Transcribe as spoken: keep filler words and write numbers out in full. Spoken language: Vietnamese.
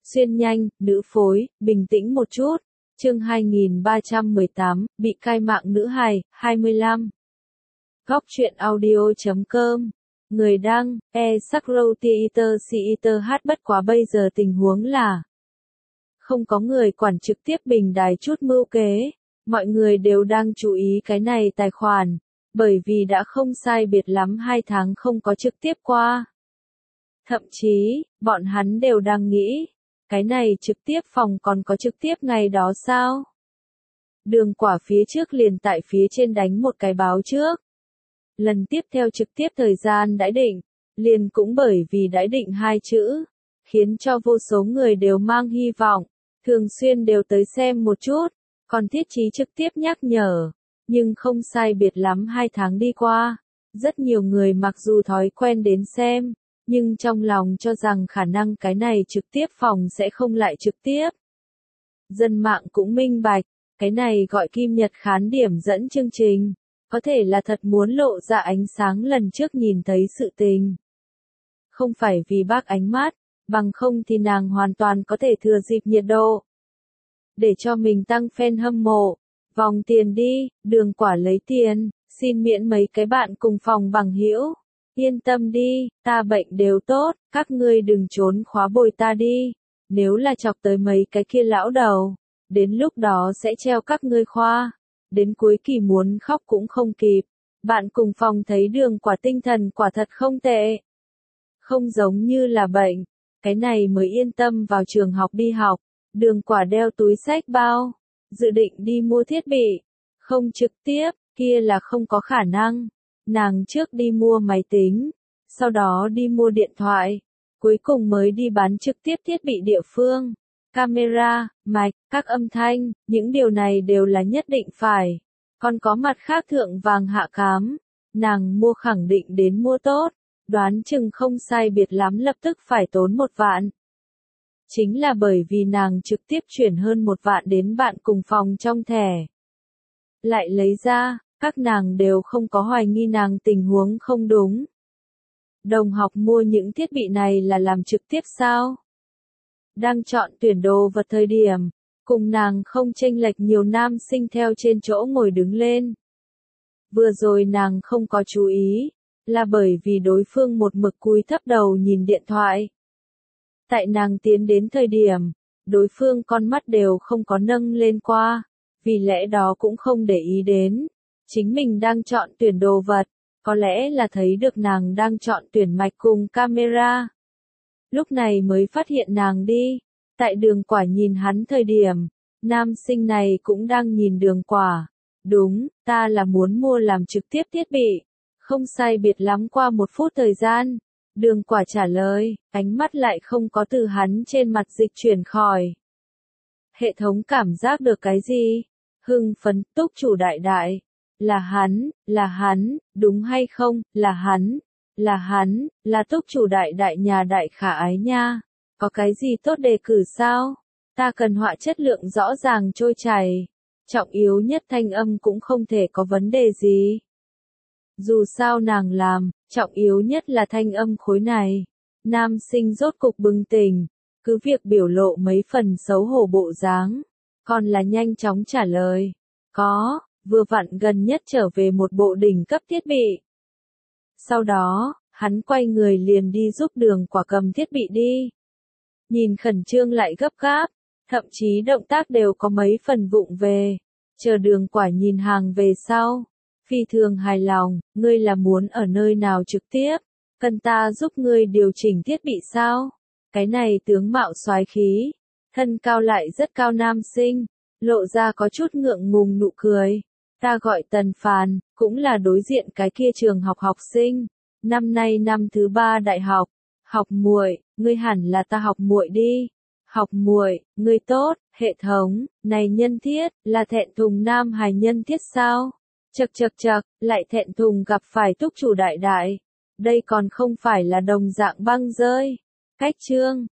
Xuyên nhanh, nữ phối, bình tĩnh một chút. Chương hai nghìn ba trăm mười tám, bị cai mạng nữ hài, hai mươi lăm. Góc truyện audio chấm com. Người đăng, e Sakro Theater Theater hát bất quá bây giờ tình huống là không có người quản trực tiếp bình đài chút mưu kế. Mọi người đều đang chú ý cái này tài khoản, bởi vì đã không sai biệt lắm hai tháng không có trực tiếp qua. Thậm chí, bọn hắn đều đang nghĩ, cái này trực tiếp phòng còn có trực tiếp ngày đó sao? Đường Quả phía trước liền tại phía trên đánh một cái báo trước. Lần tiếp theo trực tiếp thời gian đãi định, liền cũng bởi vì đãi định hai chữ, khiến cho vô số người đều mang hy vọng, thường xuyên đều tới xem một chút, còn Thiết Chí trực tiếp nhắc nhở, nhưng không sai biệt lắm hai tháng đi qua, rất nhiều người mặc dù thói quen đến xem, nhưng trong lòng cho rằng khả năng cái này trực tiếp phòng sẽ không lại trực tiếp. Dân mạng cũng minh bạch, cái này gọi Kim Nhật khán điểm dẫn chương trình, có thể là thật muốn lộ ra ánh sáng lần trước nhìn thấy sự tình. Không phải vì bác ánh mắt, bằng không thì nàng hoàn toàn có thể thừa dịp nhiệt độ. Để cho mình tăng fan hâm mộ, vòng tiền đi, Đường Quả lấy tiền, xin miễn mấy cái bạn cùng phòng bằng hữu. Yên tâm đi, ta bệnh đều tốt, các ngươi đừng trốn khóa bồi ta đi. Nếu là chọc tới mấy cái kia lão đầu, đến lúc đó sẽ treo các ngươi khoa. Đến cuối kỳ muốn khóc cũng không kịp. Bạn cùng phòng thấy Đường Quả tinh thần quả thật không tệ. Không giống như là bệnh. Cái này mới yên tâm vào trường học đi học. Đường Quả đeo túi xách bao, dự định đi mua thiết bị. Không trực tiếp, kia là không có khả năng. Nàng trước đi mua máy tính, sau đó đi mua điện thoại, cuối cùng mới đi bán trực tiếp thiết bị địa phương. Camera, mạch, các âm thanh, những điều này đều là nhất định phải. Còn có mặt khác thượng vàng hạ cám, nàng mua khẳng định đến mua tốt, đoán chừng không sai biệt lắm lập tức phải tốn một vạn. Chính là bởi vì nàng trực tiếp chuyển hơn một vạn đến bạn cùng phòng trong thẻ. Lại lấy ra, các nàng đều không có hoài nghi nàng tình huống không đúng. Đồng học mua những thiết bị này là làm trực tiếp sao? Đang chọn tuyển đồ vật thời điểm, cùng nàng không chênh lệch nhiều nam sinh theo trên chỗ ngồi đứng lên. Vừa rồi nàng không có chú ý, là bởi vì đối phương một mực cúi thấp đầu nhìn điện thoại. Tại nàng tiến đến thời điểm, đối phương con mắt đều không có nâng lên qua, vì lẽ đó cũng không để ý đến. Chính mình đang chọn tuyển đồ vật, có lẽ là thấy được nàng đang chọn tuyển mạch cùng camera. Lúc này mới phát hiện nàng đi. Tại Đường Quả nhìn hắn thời điểm, nam sinh này cũng đang nhìn Đường Quả. Đúng, ta là muốn mua làm trực tiếp thiết bị. Không sai biệt lắm qua một phút thời gian. Đường Quả trả lời, ánh mắt lại không có từ hắn trên mặt dịch chuyển khỏi. Hệ thống cảm giác được cái gì? Hưng phấn, túc chủ đại đại. Là hắn, là hắn, đúng hay không, là hắn, là hắn, là túc chủ đại đại nhà đại khả ái nha. Có cái gì tốt đề cử sao? Ta cần họa chất lượng rõ ràng trôi chảy. Trọng yếu nhất thanh âm cũng không thể có vấn đề gì. Dù sao nàng làm, trọng yếu nhất là thanh âm khối này. Nam sinh rốt cục bừng tỉnh, cứ việc biểu lộ mấy phần xấu hổ bộ dáng, còn là nhanh chóng trả lời. Có. Vừa vặn gần nhất trở về một bộ đỉnh cấp thiết bị. Sau đó, hắn quay người liền đi giúp Đường Quả cầm thiết bị đi. Nhìn khẩn trương lại gấp gáp, thậm chí động tác đều có mấy phần vụng về. Chờ Đường Quả nhìn hàng về sau. Phi thường hài lòng, ngươi là muốn ở nơi nào trực tiếp, cần ta giúp ngươi điều chỉnh thiết bị sao? Cái này tướng mạo soái khí, thân cao lại rất cao nam sinh, lộ ra có chút ngượng ngùng nụ cười. Ta gọi Tần Phàn, cũng là đối diện cái kia trường học học sinh, năm nay năm thứ ba đại học. Học muội, ngươi hẳn là ta học muội đi. Học muội, ngươi tốt, hệ thống, này nhân thiết, là thẹn thùng nam hài nhân thiết sao? Chậc chậc chậc, lại thẹn thùng gặp phải túc chủ đại đại. Đây còn không phải là đồng dạng băng rơi. Cách chương,